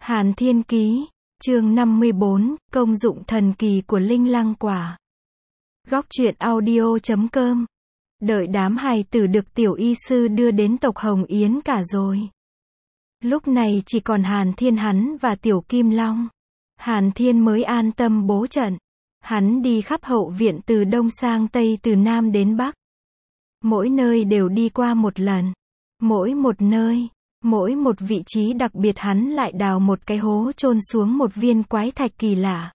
Hàn Thiên Ký, chương 54, công dụng thần kỳ của linh lăng quả. Góc truyện audio.com. Đợi đám hài tử được tiểu y sư đưa đến tộc Hồng Yến cả rồi. Lúc này chỉ còn Hàn Thiên hắn và tiểu Kim Long. Hàn Thiên mới an tâm bố trận. Hắn đi khắp hậu viện từ đông sang tây, từ nam đến bắc. Mỗi nơi đều đi qua một lần. Mỗi một nơi, mỗi một vị trí đặc biệt hắn lại đào một cái hố chôn xuống một viên quái thạch kỳ lạ.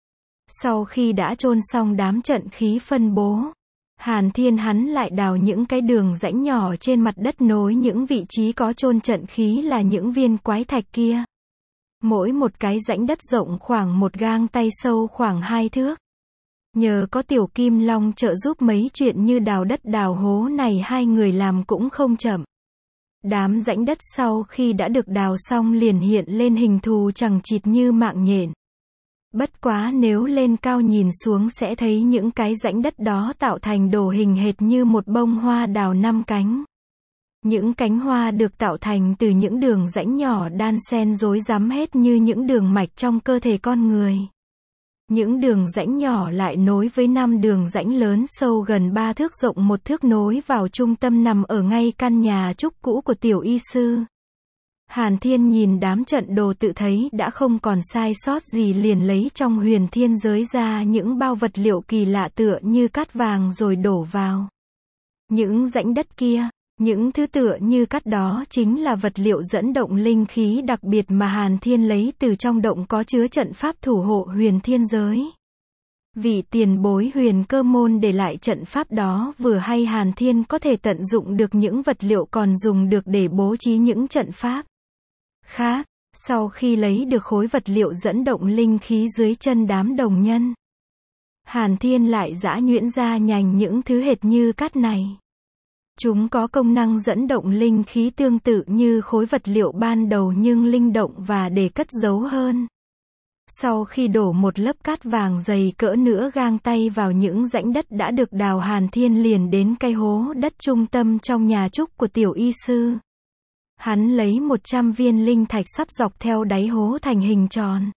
Sau khi đã chôn xong đám trận khí phân bố, Hàn Thiên hắn lại đào những cái đường rãnh nhỏ trên mặt đất nối những vị trí có chôn trận khí là những viên quái thạch kia. Mỗi một cái rãnh đất rộng khoảng một gang tay, sâu khoảng 2 thước. Nhờ có tiểu Kim Long trợ giúp mấy chuyện như đào đất đào hố này, hai người làm cũng không chậm. Đám rãnh đất sau khi đã được đào xong liền hiện lên hình thù chằng chịt như mạng nhện. Bất quá nếu lên cao nhìn xuống sẽ thấy những cái rãnh đất đó tạo thành đồ hình hệt như một bông hoa đào 5 cánh. Những cánh hoa được tạo thành từ những đường rãnh nhỏ đan xen rối rắm hết như những đường mạch trong cơ thể con người. Những đường rãnh nhỏ lại nối với 5 đường rãnh lớn sâu gần 3 thước, rộng 1 thước, nối vào trung tâm nằm ở ngay căn nhà trúc cũ của tiểu y sư. Hàn Thiên nhìn đám trận đồ tự thấy đã không còn sai sót gì, liền lấy trong huyền thiên giới ra những bao vật liệu kỳ lạ tựa như cát vàng rồi đổ vào những rãnh đất kia. Những thứ tựa như cát đó chính là vật liệu dẫn động linh khí đặc biệt mà Hàn Thiên lấy từ trong động có chứa trận pháp thủ hộ huyền thiên giới. Vị tiền bối Huyền Cơ Môn để lại trận pháp đó, vừa hay Hàn Thiên có thể tận dụng được những vật liệu còn dùng được để bố trí những trận pháp khác. Sau khi lấy được khối vật liệu dẫn động linh khí dưới chân đám đồng nhân, Hàn Thiên lại giã nhuyễn ra nhành những thứ hệt như cát này. Chúng có công năng dẫn động linh khí tương tự như khối vật liệu ban đầu nhưng linh động và để cất giấu hơn. Sau khi đổ một lớp cát vàng dày cỡ nửa gang tay vào những rãnh đất đã được đào, Hàn Thiên liền đến cái hố đất trung tâm trong nhà trúc của tiểu y sư. Hắn lấy 100 viên linh thạch sắp dọc theo đáy hố thành hình tròn.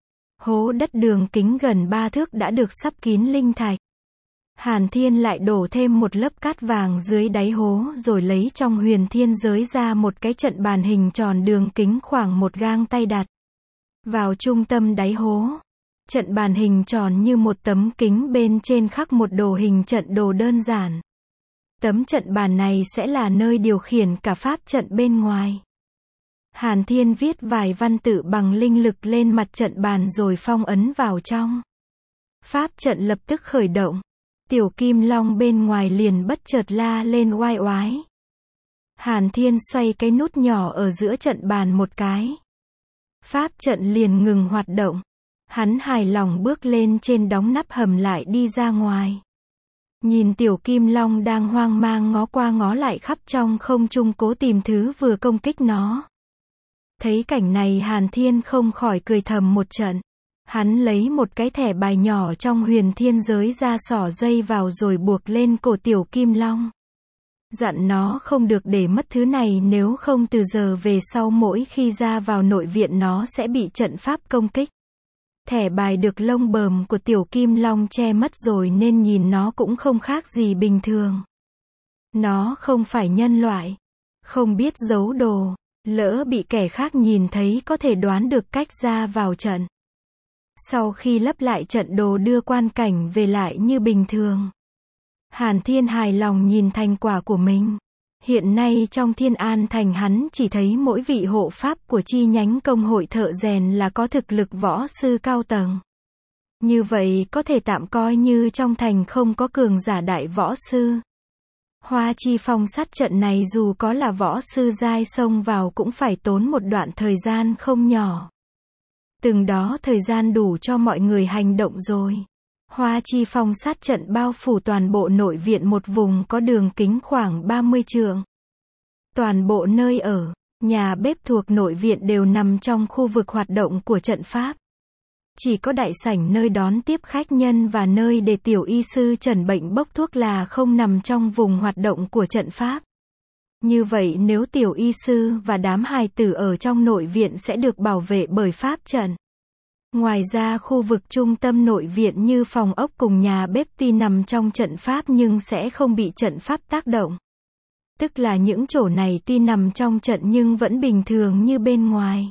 Hố đất đường kính gần 3 thước đã được sắp kín linh thạch. Hàn Thiên lại đổ thêm một lớp cát vàng dưới đáy hố rồi lấy trong huyền thiên giới ra một cái trận bàn hình tròn đường kính khoảng một gang tay đặt vào trung tâm đáy hố. Trận bàn hình tròn như một tấm kính, bên trên khắc một đồ hình trận đồ đơn giản. Tấm trận bàn này sẽ là nơi điều khiển cả pháp trận bên ngoài. Hàn Thiên viết vài văn tự bằng linh lực lên mặt trận bàn rồi phong ấn vào trong. Pháp trận lập tức khởi động. Tiểu Kim Long bên ngoài liền bất chợt la lên oai oái. Hàn Thiên xoay cái nút nhỏ ở giữa trận bàn một cái. Pháp trận liền ngừng hoạt động. Hắn hài lòng bước lên trên, đóng nắp hầm lại, đi ra ngoài. Nhìn tiểu Kim Long đang hoang mang ngó qua ngó lại khắp trong không trung cố tìm thứ vừa công kích nó. Thấy cảnh này Hàn Thiên không khỏi cười thầm một trận. Hắn lấy một cái thẻ bài nhỏ trong huyền thiên giới ra, xỏ dây vào rồi buộc lên cổ tiểu Kim Long. Dặn nó không được để mất thứ này, nếu không từ giờ về sau mỗi khi ra vào nội viện nó sẽ bị trận pháp công kích. Thẻ bài được lông bờm của tiểu Kim Long che mất rồi nên nhìn nó cũng không khác gì bình thường. Nó không phải nhân loại, không biết giấu đồ, lỡ bị kẻ khác nhìn thấy có thể đoán được cách ra vào trận. Sau khi lấp lại trận đồ, đưa quan cảnh về lại như bình thường. Hàn Thiên hài lòng nhìn thành quả của mình. Hiện nay trong Thiên An Thành hắn chỉ thấy mỗi vị hộ pháp của chi nhánh công hội thợ rèn là có thực lực võ sư cao tầng. Như vậy có thể tạm coi như trong thành không có cường giả đại võ sư. Hoa Chi Phong sát trận này dù có là võ sư giai xông vào cũng phải tốn một đoạn thời gian không nhỏ. Từng đó thời gian đủ cho mọi người hành động rồi. Hoa Chi Phong sát trận bao phủ toàn bộ nội viện, một vùng có đường kính khoảng 30 trượng. Toàn bộ nơi ở, nhà bếp thuộc nội viện đều nằm trong khu vực hoạt động của trận pháp. Chỉ có đại sảnh nơi đón tiếp khách nhân và nơi để tiểu y sư chẩn bệnh bốc thuốc là không nằm trong vùng hoạt động của trận pháp. Như vậy nếu tiểu y sư và đám hài tử ở trong nội viện sẽ được bảo vệ bởi pháp trận. Ngoài ra khu vực trung tâm nội viện như phòng ốc cùng nhà bếp tuy nằm trong trận pháp nhưng sẽ không bị trận pháp tác động. Tức là những chỗ này tuy nằm trong trận nhưng vẫn bình thường như bên ngoài.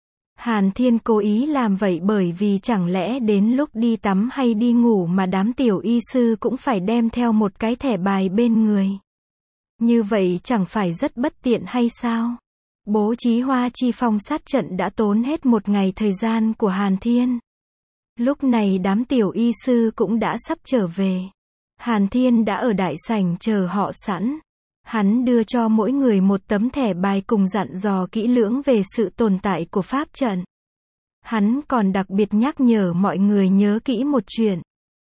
Hàn Thiên cố ý làm vậy bởi vì chẳng lẽ đến lúc đi tắm hay đi ngủ mà đám tiểu y sư cũng phải đem theo một cái thẻ bài bên người. Như vậy chẳng phải rất bất tiện hay sao? Bố trí Hoa Chi Phong sát trận đã tốn hết một ngày thời gian của Hàn Thiên. Lúc này đám tiểu y sư cũng đã sắp trở về. Hàn Thiên đã ở đại sảnh chờ họ sẵn. Hắn đưa cho mỗi người một tấm thẻ bài cùng dặn dò kỹ lưỡng về sự tồn tại của pháp trận. Hắn còn đặc biệt nhắc nhở mọi người nhớ kỹ một chuyện.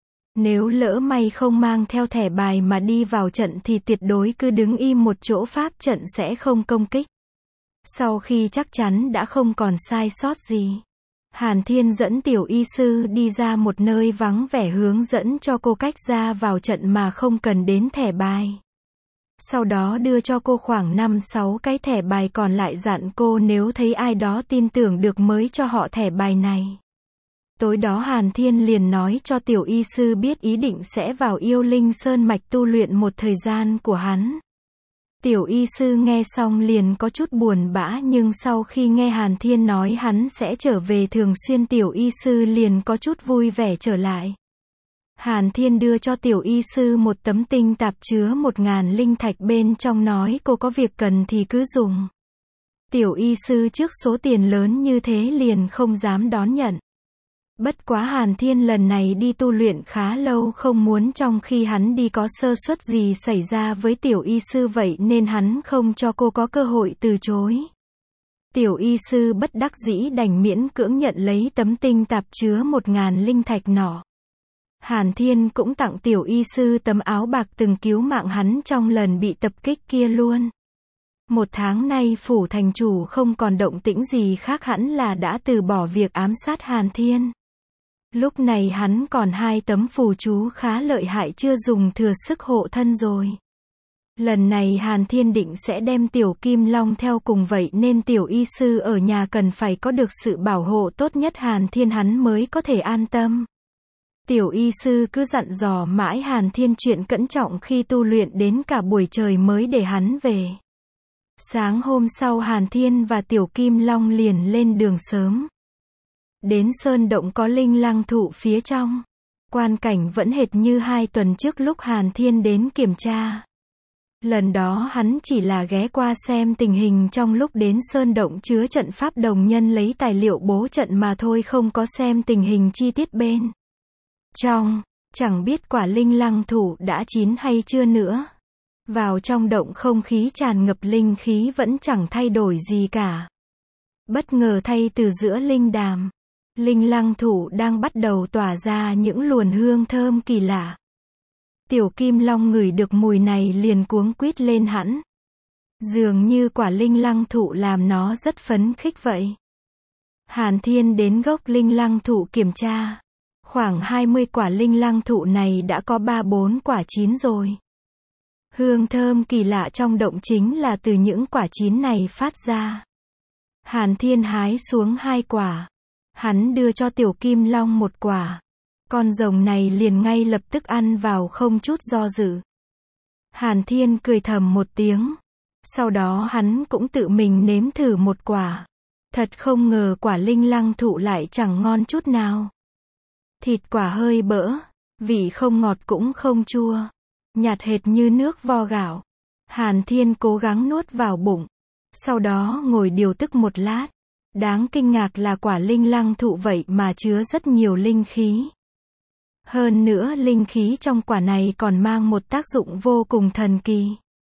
Nếu lỡ may không mang theo thẻ bài mà đi vào trận thì tuyệt đối cứ đứng im một chỗ, pháp trận sẽ không công kích. Sau khi chắc chắn đã không còn sai sót gì, Hàn Thiên dẫn tiểu y sư đi ra một nơi vắng vẻ hướng dẫn cho cô cách ra vào trận mà không cần đến thẻ bài. Sau đó đưa cho cô khoảng 5-6 cái thẻ bài còn lại, dặn cô nếu thấy ai đó tin tưởng được mới cho họ thẻ bài này. Tối đó Hàn Thiên liền nói cho tiểu y sư biết ý định sẽ vào Yêu Linh Sơn Mạch tu luyện một thời gian của hắn. Tiểu y sư nghe xong liền có chút buồn bã, nhưng sau khi nghe Hàn Thiên nói hắn sẽ trở về thường xuyên, tiểu y sư liền có chút vui vẻ trở lại. Hàn Thiên đưa cho tiểu y sư một tấm tinh tạp chứa 1000 linh thạch, bên trong nói cô có việc cần thì cứ dùng. Tiểu y sư trước số tiền lớn như thế liền không dám đón nhận. Bất quá Hàn Thiên lần này đi tu luyện khá lâu, không muốn trong khi hắn đi có sơ suất gì xảy ra với tiểu y sư, vậy nên hắn không cho cô có cơ hội từ chối. Tiểu y sư bất đắc dĩ đành miễn cưỡng nhận lấy tấm tinh tạp chứa 1000 linh thạch nọ. Hàn Thiên cũng tặng tiểu y sư tấm áo bạc từng cứu mạng hắn trong lần bị tập kích kia luôn. Một tháng nay phủ thành chủ không còn động tĩnh gì khác, hẳn là đã từ bỏ việc ám sát Hàn Thiên. Lúc này hắn còn 2 tấm phù chú khá lợi hại chưa dùng thừa sức hộ thân rồi. Lần này Hàn Thiên định sẽ đem tiểu Kim Long theo cùng, vậy nên tiểu y sư ở nhà cần phải có được sự bảo hộ tốt nhất Hàn Thiên hắn mới có thể an tâm. Tiểu y sư cứ dặn dò mãi Hàn Thiên chuyện cẩn trọng khi tu luyện đến cả buổi trời mới để hắn về. Sáng hôm sau Hàn Thiên và tiểu Kim Long liền lên đường sớm. Đến sơn động có linh lăng thụ phía trong. Quan cảnh vẫn hệt như 2 tuần trước lúc Hàn Thiên đến kiểm tra. Lần đó hắn chỉ là ghé qua xem tình hình trong lúc đến sơn động chứa trận pháp đồng nhân lấy tài liệu bố trận mà thôi, không có xem tình hình chi tiết bên trong. Chẳng biết quả linh lăng thụ đã chín hay chưa nữa. Vào trong động không khí tràn ngập linh khí vẫn chẳng thay đổi gì cả. Bất ngờ thay từ giữa linh đàm, linh lăng thụ đang bắt đầu tỏa ra những luồn hương thơm kỳ lạ. Tiểu Kim Long ngửi được mùi này liền cuống quýt lên hẳn. Dường như quả linh lăng thụ làm nó rất phấn khích vậy. Hàn Thiên đến gốc linh lăng thụ kiểm tra. Khoảng 20 quả linh lăng thụ này đã có 3-4 quả chín rồi. Hương thơm kỳ lạ trong động chính là từ những quả chín này phát ra. Hàn Thiên hái xuống 2 quả. Hắn đưa cho tiểu Kim Long 1 quả. Con rồng này liền ngay lập tức ăn vào không chút do dự. Hàn Thiên cười thầm một tiếng. Sau đó hắn cũng tự mình nếm thử 1 quả. Thật không ngờ quả linh lăng thụ lại chẳng ngon chút nào. Thịt quả hơi bỡ, vị không ngọt cũng không chua, nhạt hệt như nước vo gạo. Hàn Thiên cố gắng nuốt vào bụng. Sau đó ngồi điều tức một lát. Đáng kinh ngạc là quả linh lăng thụ vậy mà chứa rất nhiều linh khí. Hơn nữa linh khí trong quả này còn mang một tác dụng vô cùng thần kỳ.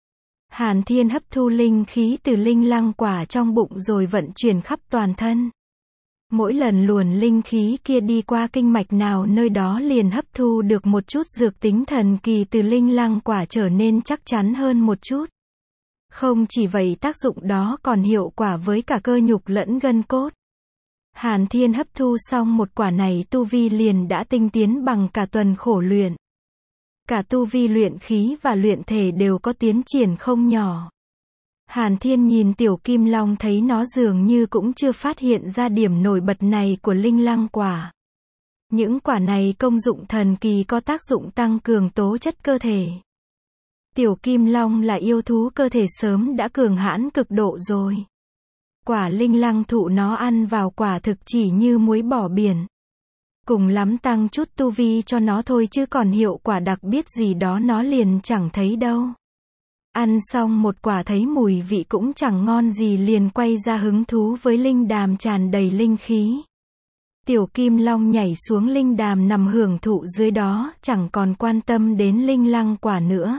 Hàn Thiên hấp thu linh khí từ linh lăng quả trong bụng rồi vận chuyển khắp toàn thân. Mỗi lần luồn linh khí kia đi qua kinh mạch nào nơi đó liền hấp thu được một chút dược tính thần kỳ từ linh lăng quả, trở nên chắc chắn hơn một chút. Không chỉ vậy, tác dụng đó còn hiệu quả với cả cơ nhục lẫn gân cốt. Hàn Thiên hấp thu xong 1 quả này, tu vi liền đã tinh tiến bằng cả tuần khổ luyện. Cả tu vi luyện khí và luyện thể đều có tiến triển không nhỏ. Hàn Thiên nhìn Tiểu Kim Long thấy nó dường như cũng chưa phát hiện ra điểm nổi bật này của linh lăng quả. Những quả này công dụng thần kỳ, có tác dụng tăng cường tố chất cơ thể. Tiểu Kim Long là yêu thú cơ thể sớm đã cường hãn cực độ rồi. Quả linh lăng thụ nó ăn vào quả thực chỉ như muối bỏ biển. Cùng lắm tăng chút tu vi cho nó thôi, chứ còn hiệu quả đặc biệt gì đó nó liền chẳng thấy đâu. Ăn xong một quả thấy mùi vị cũng chẳng ngon gì, liền quay ra hứng thú với linh đàm tràn đầy linh khí. Tiểu Kim Long nhảy xuống linh đàm nằm hưởng thụ dưới đó, chẳng còn quan tâm đến linh lăng quả nữa.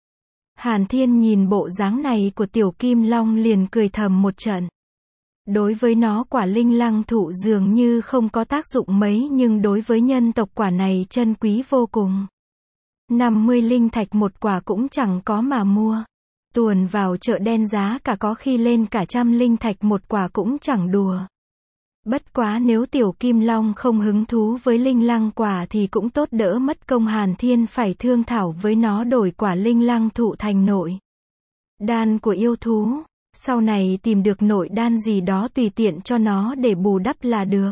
Hàn Thiên nhìn bộ dáng này của Tiểu Kim Long liền cười thầm một trận. Đối với nó quả linh lăng thụ dường như không có tác dụng mấy, nhưng đối với nhân tộc quả này chân quý vô cùng. 50 linh thạch một quả cũng chẳng có mà mua. Tuồn vào chợ đen giá cả có khi lên cả 100 linh thạch một quả cũng chẳng đùa. Bất quá nếu Tiểu Kim Long không hứng thú với linh lăng quả thì cũng tốt, đỡ mất công Hàn Thiên phải thương thảo với nó đổi quả linh lăng thụ thành nội đan của yêu thú. Sau này tìm được nội đan gì đó tùy tiện cho nó để bù đắp là được.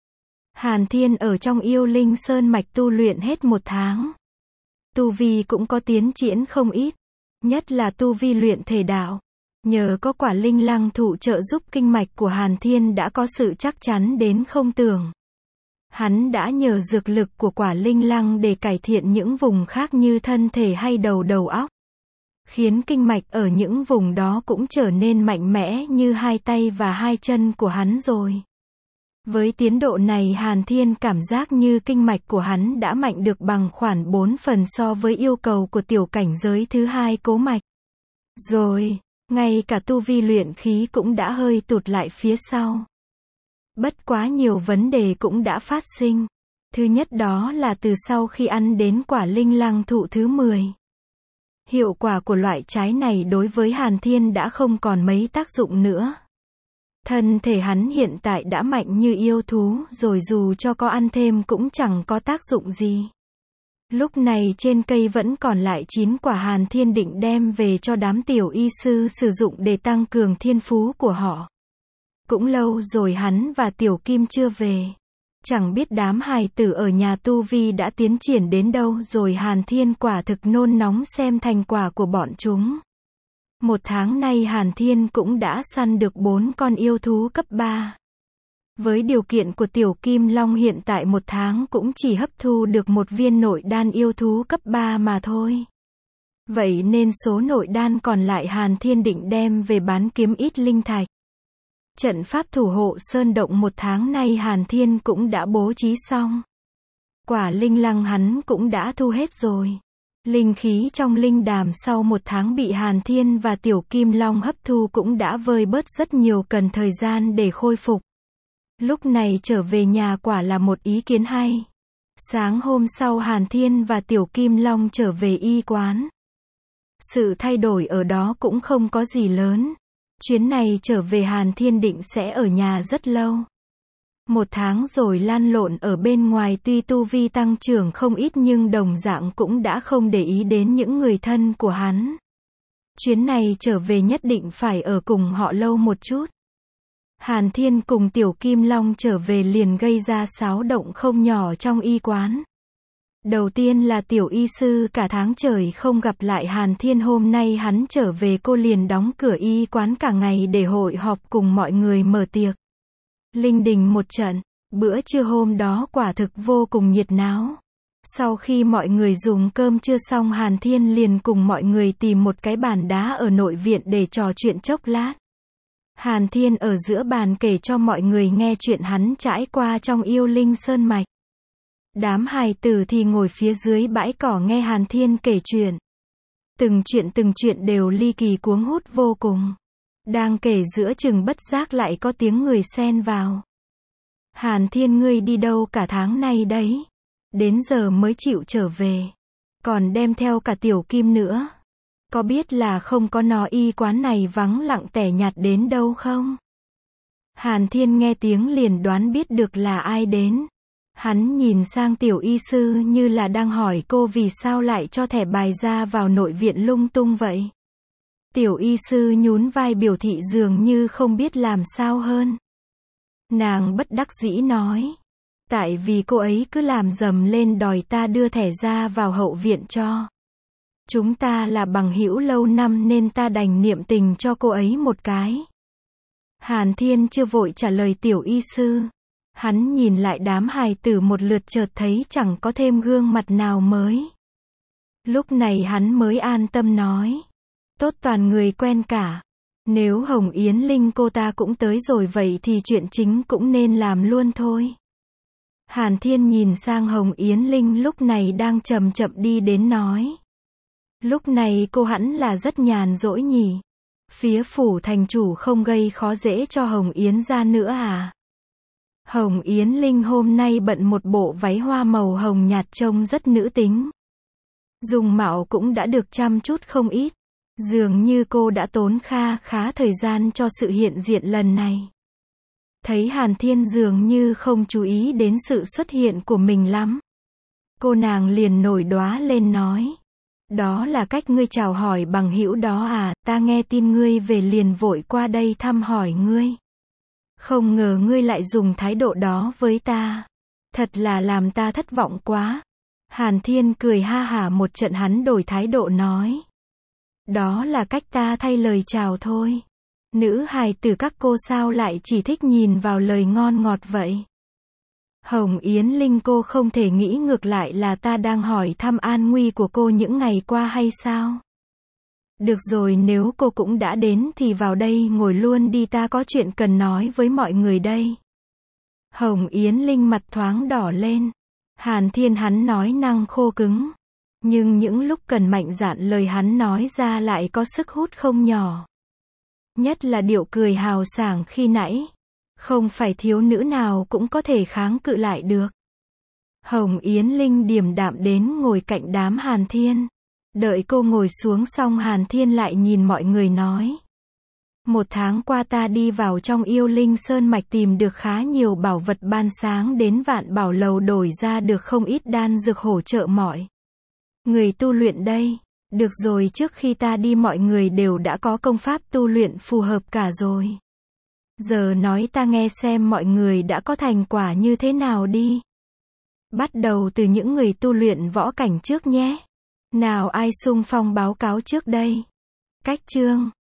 Hàn Thiên ở trong Yêu Linh Sơn mạch tu luyện hết 1 tháng. Tu vi cũng có tiến triển không ít, nhất là tu vi luyện thể đạo. Nhờ có quả linh lăng thụ trợ giúp, kinh mạch của Hàn Thiên đã có sự chắc chắn đến không tưởng. Hắn đã nhờ dược lực của quả linh lăng để cải thiện những vùng khác như thân thể hay đầu óc, khiến kinh mạch ở những vùng đó cũng trở nên mạnh mẽ như 2 tay và 2 chân của hắn rồi. Với tiến độ này, Hàn Thiên cảm giác như kinh mạch của hắn đã mạnh được bằng khoảng 4 phần so với yêu cầu của tiểu cảnh giới thứ 2 cố mạch. Rồi, ngay cả tu vi luyện khí cũng đã hơi tụt lại phía sau. Bất quá nhiều vấn đề cũng đã phát sinh. Thứ nhất đó là từ sau khi ăn đến quả linh lăng thụ thứ 10. Hiệu quả của loại trái này đối với Hàn Thiên đã không còn mấy tác dụng nữa. Thân thể hắn hiện tại đã mạnh như yêu thú rồi, dù cho có ăn thêm cũng chẳng có tác dụng gì. Lúc này trên cây vẫn còn lại 9 quả, Hàn Thiên định đem về cho đám tiểu y sư sử dụng để tăng cường thiên phú của họ. Cũng lâu rồi hắn và Tiểu Kim chưa về. Chẳng biết đám hài tử ở nhà tu vi đã tiến triển đến đâu rồi. Hàn Thiên quả thực nôn nóng xem thành quả của bọn chúng. 1 tháng nay Hàn Thiên cũng đã săn được 4 con yêu thú cấp 3. Với điều kiện của Tiểu Kim Long hiện tại 1 tháng cũng chỉ hấp thu được 1 viên nội đan yêu thú cấp 3 mà thôi. Vậy nên số nội đan còn lại Hàn Thiên định đem về bán kiếm ít linh thạch. Trận pháp thủ hộ sơn động 1 tháng nay Hàn Thiên cũng đã bố trí xong. Quả linh lăng hắn cũng đã thu hết rồi. Linh khí trong linh đàm sau 1 tháng bị Hàn Thiên và Tiểu Kim Long hấp thu cũng đã vơi bớt rất nhiều, cần thời gian để khôi phục. Lúc này trở về nhà quả là một ý kiến hay. Sáng hôm sau Hàn Thiên và Tiểu Kim Long trở về y quán. Sự thay đổi ở đó cũng không có gì lớn. Chuyến này trở về Hàn Thiên định sẽ ở nhà rất lâu. 1 tháng rồi lăn lộn ở bên ngoài, tuy tu vi tăng trưởng không ít nhưng đồng dạng cũng đã không để ý đến những người thân của hắn. Chuyến này trở về nhất định phải ở cùng họ lâu một chút. Hàn Thiên cùng Tiểu Kim Long trở về liền gây ra xáo động không nhỏ trong y quán. Đầu tiên là Tiểu y sư cả tháng trời không gặp lại Hàn Thiên, hôm nay hắn trở về cô liền đóng cửa y quán cả ngày để hội họp cùng mọi người mở tiệc linh đình một trận. Bữa trưa hôm đó quả thực vô cùng nhiệt náo. Sau khi mọi người dùng cơm trưa xong, Hàn Thiên liền cùng mọi người tìm một cái bàn đá ở nội viện để trò chuyện chốc lát. Hàn Thiên ở giữa bàn kể cho mọi người nghe chuyện hắn trải qua trong Yêu Linh Sơn mạch. Đám hài tử thì ngồi phía dưới bãi cỏ nghe Hàn Thiên kể chuyện. Từng chuyện đều ly kỳ cuống hút vô cùng. Đang kể giữa chừng bất giác lại có tiếng người xen vào. Hàn Thiên, ngươi đi đâu cả tháng nay đấy? Đến giờ mới chịu trở về. Còn đem theo cả Tiểu Kim nữa. Có biết là không có nó y quán này vắng lặng tẻ nhạt đến đâu không? Hàn Thiên nghe tiếng liền đoán biết được là ai đến. Hắn nhìn sang Tiểu y sư như là đang hỏi cô vì sao lại cho thẻ bài ra vào nội viện lung tung vậy. Tiểu y sư nhún vai biểu thị dường như không biết làm sao hơn. Nàng bất đắc dĩ nói. Tại vì cô ấy cứ làm rầm lên đòi ta đưa thẻ ra vào hậu viện cho. Chúng ta là bằng hữu lâu năm nên ta đành niệm tình cho cô ấy một cái. Hàn Thiên chưa vội trả lời tiểu y sư. Hắn nhìn lại đám hài tử một lượt chợt thấy chẳng có thêm gương mặt nào mới. Lúc này hắn mới an tâm nói. Tốt toàn người quen cả. Nếu Hồng Yến Linh cô ta cũng tới rồi vậy thì chuyện chính cũng nên làm luôn thôi. Hàn Thiên nhìn sang Hồng Yến Linh lúc này đang chậm chậm đi đến nói. Lúc này cô hẳn là rất nhàn rỗi nhỉ. Phía phủ thành chủ không gây khó dễ cho Hồng Yến ra nữa à? Hồng Yến Linh hôm nay bận một bộ váy hoa màu hồng nhạt trông rất nữ tính. Dung mạo cũng đã được chăm chút không ít. Dường như cô đã tốn khá thời gian cho sự hiện diện lần này. Thấy Hàn Thiên dường như không chú ý đến sự xuất hiện của mình lắm. Cô nàng liền nổi đoá lên nói. Đó là cách ngươi chào hỏi bằng hữu đó à, ta nghe tin ngươi về liền vội qua đây thăm hỏi ngươi. Không ngờ ngươi lại dùng thái độ đó với ta. Thật là làm ta thất vọng quá. Hàn Thiên cười ha hả một trận hắn đổi thái độ nói. Đó là cách ta thay lời chào thôi. Nữ hài tử các cô sao lại chỉ thích nhìn vào lời ngon ngọt vậy? Hồng Yến Linh cô không thể nghĩ ngược lại là ta đang hỏi thăm an nguy của cô những ngày qua hay sao? Được rồi nếu cô cũng đã đến thì vào đây ngồi luôn đi ta có chuyện cần nói với mọi người đây. Hồng Yến Linh mặt thoáng đỏ lên. Hàn Thiên hắn nói năng khô cứng. Nhưng những lúc cần mạnh dạn lời hắn nói ra lại có sức hút không nhỏ. Nhất là điệu cười hào sảng khi nãy. Không phải thiếu nữ nào cũng có thể kháng cự lại được. Hồng Yến Linh điềm đạm đến ngồi cạnh đám Hàn Thiên. Đợi cô ngồi xuống xong Hàn Thiên lại nhìn mọi người nói. 1 tháng qua ta đi vào trong Yêu Linh Sơn Mạch tìm được khá nhiều bảo vật ban sáng đến Vạn Bảo Lầu đổi ra được không ít đan dược hỗ trợ mọi người tu luyện đây. Được rồi trước khi ta đi mọi người đều đã có công pháp tu luyện phù hợp cả rồi. Giờ nói ta nghe xem mọi người đã có thành quả như thế nào đi. Bắt đầu từ những người tu luyện võ cảnh trước nhé. Nào ai xung phong báo cáo trước đây. Cách chương